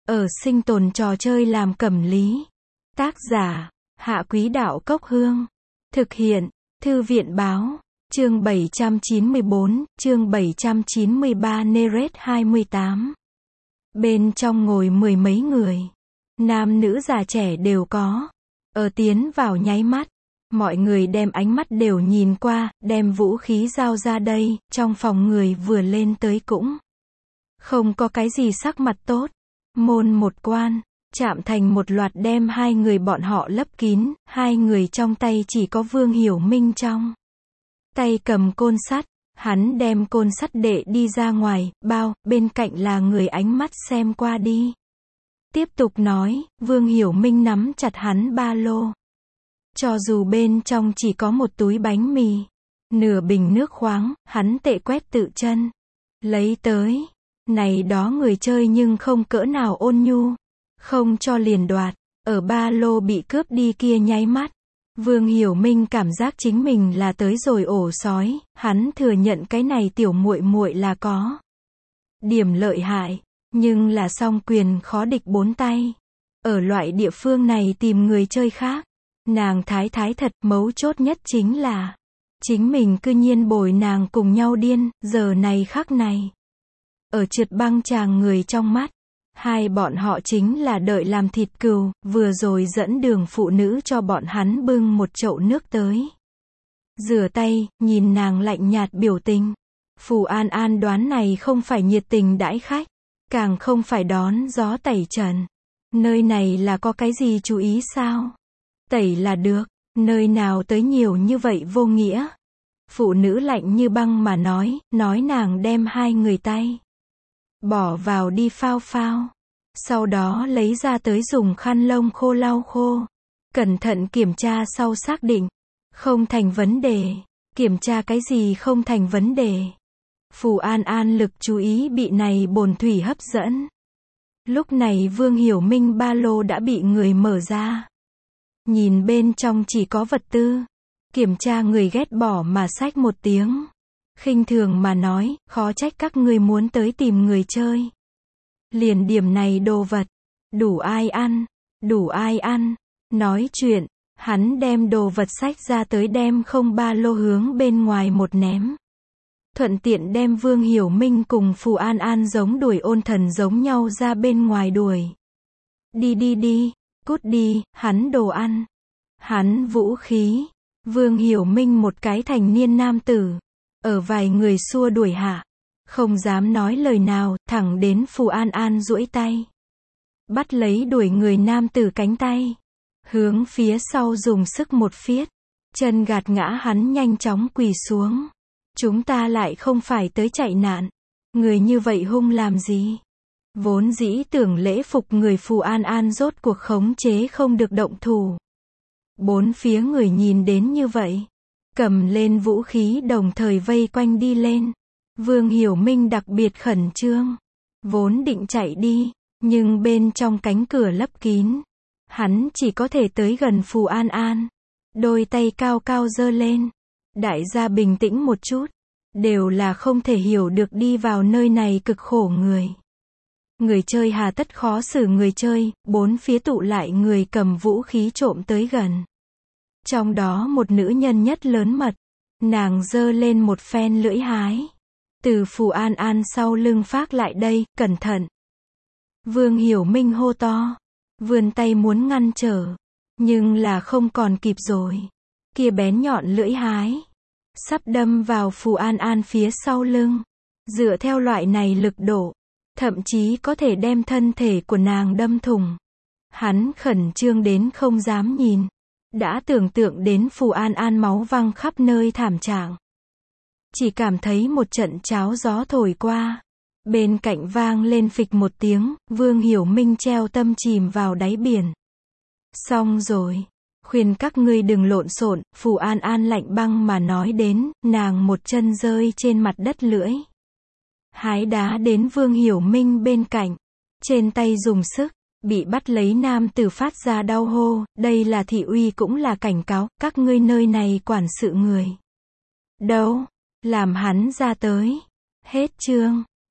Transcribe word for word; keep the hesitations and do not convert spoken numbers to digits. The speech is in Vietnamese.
ở sinh tồn trò chơi làm cẩm lý. Tác giả, Hạ Quý Đạo Cốc Hương. Thực hiện, Thư viện Báo. Chương bảy trăm chín mươi bốn, chương bảy trăm chín mươi ba Neret hai mươi tám. Bên trong ngồi mười mấy người. Nam nữ già trẻ đều có. Ở tiến vào nháy mắt. Mọi người đem ánh mắt đều nhìn qua, đem vũ khí giao ra đây, trong phòng người vừa lên tới cũng không có cái gì sắc mặt tốt. Môn một quan, chạm thành một loạt đem hai người bọn họ lấp kín, hai người trong tay chỉ có Vương Hiểu Minh trong tay cầm côn sắt, hắn đem côn sắt đệ đi ra ngoài, bao, bên cạnh là người ánh mắt xem qua đi. Tiếp tục nói, Vương Hiểu Minh nắm chặt hắn ba lô. Cho dù bên trong chỉ có một túi bánh mì, nửa bình nước khoáng, hắn tệ quét tự chân. Lấy tới. Này đó người chơi nhưng không cỡ nào ôn nhu. Không cho liền đoạt. Ở ba lô bị cướp đi kia nháy mắt. Vương Hiểu Minh cảm giác chính mình là tới rồi ổ sói. Hắn thừa nhận cái này tiểu muội muội là có điểm lợi hại. Nhưng là song quyền khó địch bốn tay. Ở loại địa phương này tìm người chơi khác. Nàng thái thái thật, mấu chốt nhất chính là chính mình cư nhiên bồi nàng cùng nhau điên, giờ này khắc này. Ở trượt băng chàng người trong mắt, hai bọn họ chính là đợi làm thịt cừu, vừa rồi dẫn đường phụ nữ cho bọn hắn bưng một chậu nước tới. Rửa tay, nhìn nàng lạnh nhạt biểu tình. Phù An An đoán này không phải nhiệt tình đãi khách, càng không phải đón gió tẩy trần. Nơi này là có cái gì chú ý sao? Tẩy là được, nơi nào tới nhiều như vậy vô nghĩa. Phụ nữ lạnh như băng mà nói, nói nàng đem hai người tay bỏ vào đi phao phao. Sau đó lấy ra tới dùng khăn lông khô lau khô. Cẩn thận kiểm tra sau xác định. Không thành vấn đề. Kiểm tra cái gì không thành vấn đề. Phù An An lực chú ý bị này bồn thủy hấp dẫn. Lúc này Vương Hiểu Minh ba lô đã bị người mở ra. Nhìn bên trong chỉ có vật tư. Kiểm tra người ghét bỏ mà xách một tiếng. Khinh thường mà nói, khó trách các ngươi muốn tới tìm người chơi. Liền điểm này đồ vật. Đủ ai ăn. Đủ ai ăn. Nói chuyện. Hắn đem đồ vật xách ra tới đem không ba lô hướng bên ngoài một ném. Thuận tiện đem Vương Hiểu Minh cùng Phù An An giống đuổi ôn thần giống nhau ra bên ngoài đuổi. Đi đi đi. Cút đi, hắn đồ ăn. Hắn vũ khí. Vương Hiểu Minh một cái thành niên nam tử. Ở vài người xua đuổi hạ. Không dám nói lời nào, thẳng đến Phù An An duỗi tay. Bắt lấy đuổi người nam tử cánh tay. Hướng phía sau dùng sức một phiết. Chân gạt ngã hắn nhanh chóng quỳ xuống. Chúng ta lại không phải tới chạy nạn. Người như vậy hung làm gì? Vốn dĩ tưởng lễ phục người Phù An An rốt cuộc khống chế không được động thủ. Bốn phía người nhìn đến như vậy. Cầm lên vũ khí đồng thời vây quanh đi lên. Vương Hiểu Minh đặc biệt khẩn trương. Vốn định chạy đi. Nhưng bên trong cánh cửa lấp kín. Hắn chỉ có thể tới gần Phù An An. Đôi tay cao cao giơ lên. Đại gia bình tĩnh một chút. Đều là không thể hiểu được đi vào nơi này cực khổ người. Người chơi hà tất khó xử người chơi, bốn phía tụ lại người cầm vũ khí trộm tới gần. Trong đó một nữ nhân nhất lớn mật. Nàng giơ lên một phen lưỡi hái. Từ Phù An An sau lưng phác lại đây, cẩn thận. Vương Hiểu Minh hô to. Vươn tay muốn ngăn trở. Nhưng là không còn kịp rồi. Kia bén nhọn lưỡi hái. Sắp đâm vào Phù An An phía sau lưng. Dựa theo loại này lực độ. Thậm chí có thể đem thân thể của nàng đâm thủng. Hắn khẩn trương đến không dám nhìn. Đã tưởng tượng đến Phù An An máu văng khắp nơi thảm trạng. Chỉ cảm thấy một trận cháo gió thổi qua. Bên cạnh vang lên phịch một tiếng, Vương Hiểu Minh treo tâm chìm vào đáy biển. Xong rồi. Khuyên các ngươi đừng lộn xộn, Phù An An lạnh băng mà nói đến, nàng một chân rơi trên mặt đất lưỡi. Hái đá đến Vương Hiểu Minh bên cạnh. Trên tay dùng sức. Bị bắt lấy nam tử phát ra đau hô, đây là thị uy cũng là cảnh cáo, các ngươi nơi này quản sự người. Đâu? Làm hắn ra tới. Hết chương.